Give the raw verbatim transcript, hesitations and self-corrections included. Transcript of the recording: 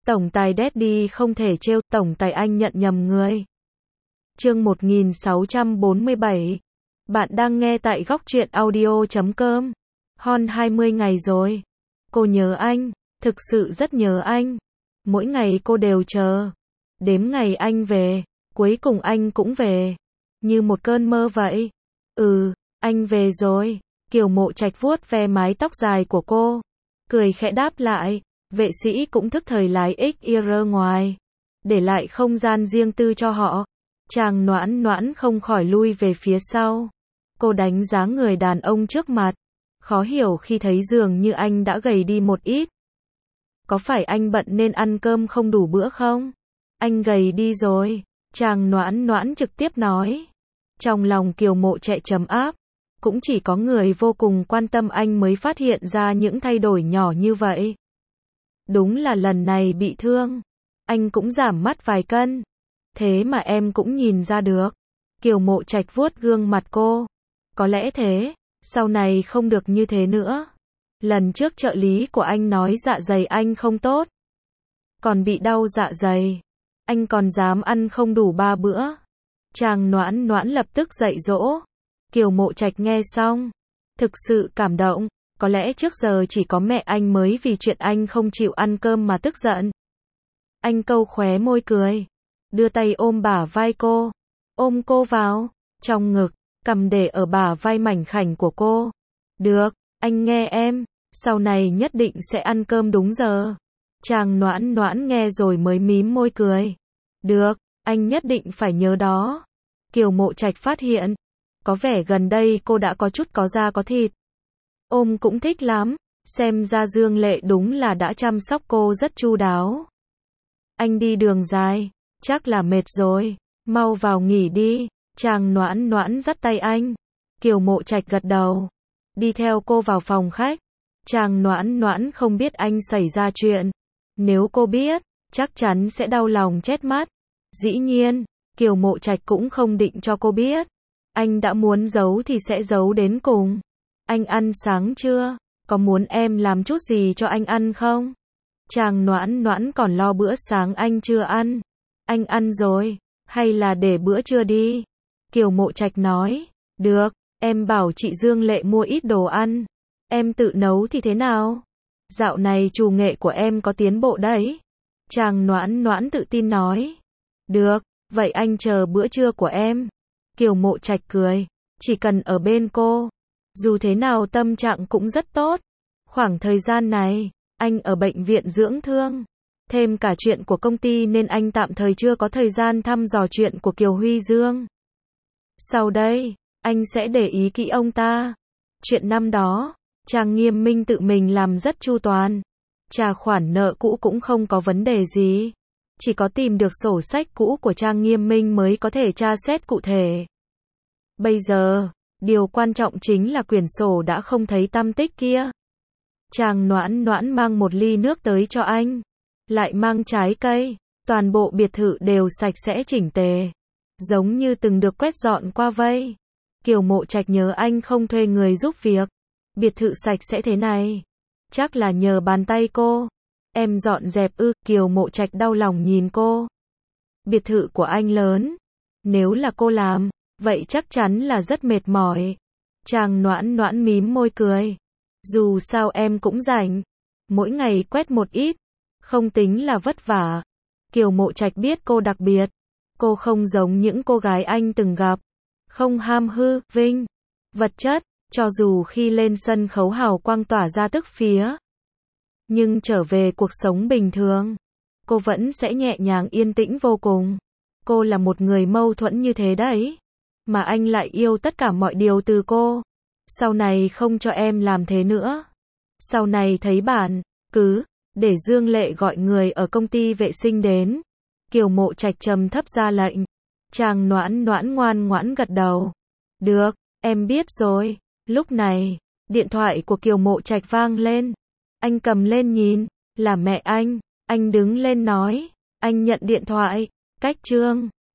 Tổng tài Daddy không thể trêu, tổng tài anh nhận nhầm người. Chương một nghìn sáu trăm bốn mươi bảy. Bạn đang nghe tại góc truyện audio chấm com. Hon hai mươi ngày rồi. Cô nhớ anh, thực sự rất nhớ anh. Mỗi ngày cô đều chờ. Đếm ngày anh về, cuối cùng anh cũng về. Như một cơn mơ vậy. Ừ, anh về rồi. Kiều Mộ Trạch vuốt ve mái tóc dài của cô. Cười khẽ đáp lại. Vệ sĩ cũng thức thời lái ích i rờ ngoài. Để lại không gian riêng tư cho họ. Chàng Noãn Noãn không khỏi lui về phía sau. Cô đánh giá người đàn ông trước mặt. Khó hiểu khi thấy dường như anh đã gầy đi một ít. Có phải anh bận nên ăn cơm không đủ bữa không? Anh gầy đi rồi. Chàng Noãn Noãn trực tiếp nói. Trong lòng Kiều Mộ Trạch trầm áp. Cũng chỉ có người vô cùng quan tâm anh mới phát hiện ra những thay đổi nhỏ như vậy. Đúng là lần này bị thương. Anh cũng giảm mắt vài cân. Thế mà em cũng nhìn ra được. Kiều Mộ Trạch vuốt gương mặt cô. Có lẽ thế, sau này không được như thế nữa. Lần trước trợ lý của anh nói dạ dày anh không tốt. Còn bị đau dạ dày. Anh còn dám ăn không đủ ba bữa. Chàng Noãn Noãn lập tức dạy dỗ. Kiều Mộ Trạch nghe xong. Thực sự cảm động. Có lẽ trước giờ chỉ có mẹ anh mới vì chuyện anh không chịu ăn cơm mà tức giận. Anh câu khóe môi cười. Đưa tay ôm bả vai cô. Ôm cô vào. Trong ngực. Cầm để ở bả vai mảnh khảnh của cô. Được, anh nghe em. Sau này nhất định sẽ ăn cơm đúng giờ. Chàng Noãn Noãn nghe rồi mới mím môi cười. Được, anh nhất định phải nhớ đó. Kiều Mộ Trạch phát hiện. Có vẻ gần đây cô đã có chút có da có thịt. Ôm cũng thích lắm. Xem ra Dương Lệ đúng là đã chăm sóc cô rất chu đáo. Anh đi đường dài. Chắc là mệt rồi. Mau vào nghỉ đi. Chàng Noãn Noãn dắt tay anh. Kiều Mộ Trạch gật đầu. Đi theo cô vào phòng khách. Chàng Noãn Noãn không biết anh xảy ra chuyện. Nếu cô biết, chắc chắn sẽ đau lòng chết mắt. Dĩ nhiên, Kiều Mộ Trạch cũng không định cho cô biết. Anh đã muốn giấu thì sẽ giấu đến cùng. Anh ăn sáng chưa? Có muốn em làm chút gì cho anh ăn không? Chàng Noãn Noãn còn lo bữa sáng anh chưa ăn. Anh ăn rồi, hay là để bữa trưa đi? Kiều Mộ Trạch nói. Được, em bảo chị Dương Lệ mua ít đồ ăn. Em tự nấu thì thế nào? Dạo này chủ nghệ của em có tiến bộ đấy. Chàng Noãn Noãn tự tin nói. Được, vậy anh chờ bữa trưa của em. Kiều Mộ Trạch cười. Chỉ cần ở bên cô. Dù thế nào tâm trạng cũng rất tốt. Khoảng thời gian này, anh ở bệnh viện dưỡng thương. Thêm cả chuyện của công ty nên anh tạm thời chưa có thời gian thăm dò chuyện của Kiều Huy Dương. Sau đây, anh sẽ để ý kỹ ông ta. Chuyện năm đó, Trang Nghiêm Minh tự mình làm rất chu toàn. Trả khoản nợ cũ cũng không có vấn đề gì. Chỉ có tìm được sổ sách cũ của Trang Nghiêm Minh mới có thể tra xét cụ thể. Bây giờ, điều quan trọng chính là quyển sổ đã không thấy tăm tích kia. Chàng Noãn Noãn mang một ly nước tới cho anh. Lại mang trái cây. Toàn bộ biệt thự đều sạch sẽ chỉnh tề. Giống như từng được quét dọn qua vây. Kiều Mộ Trạch nhớ anh không thuê người giúp việc. Biệt thự sạch sẽ thế này. Chắc là nhờ bàn tay cô. Em dọn dẹp ư? Kiều Mộ Trạch đau lòng nhìn cô. Biệt thự của anh lớn. Nếu là cô làm, vậy chắc chắn là rất mệt mỏi. Chàng Noãn Noãn mím môi cười. Dù sao em cũng rảnh. Mỗi ngày quét một ít. Không tính là vất vả. Kiều Mộ Trạch biết cô đặc biệt. Cô không giống những cô gái anh từng gặp. Không ham hư, vinh, vật chất. Cho dù khi lên sân khấu hào quang tỏa ra tức phía. Nhưng trở về cuộc sống bình thường. Cô vẫn sẽ nhẹ nhàng yên tĩnh vô cùng. Cô là một người mâu thuẫn như thế đấy. Mà anh lại yêu tất cả mọi điều từ cô. Sau này không cho em làm thế nữa. Sau này thấy bạn, cứ để Dương Lệ gọi người ở công ty vệ sinh đến. Kiều Mộ Trạch trầm thấp ra lệnh. Chàng Noãn Noãn ngoan ngoãn gật đầu. Được, em biết rồi. Lúc này, điện thoại của Kiều Mộ Trạch vang lên. Anh cầm lên nhìn, là mẹ anh. Anh đứng lên nói. Anh nhận điện thoại. Cách Trương.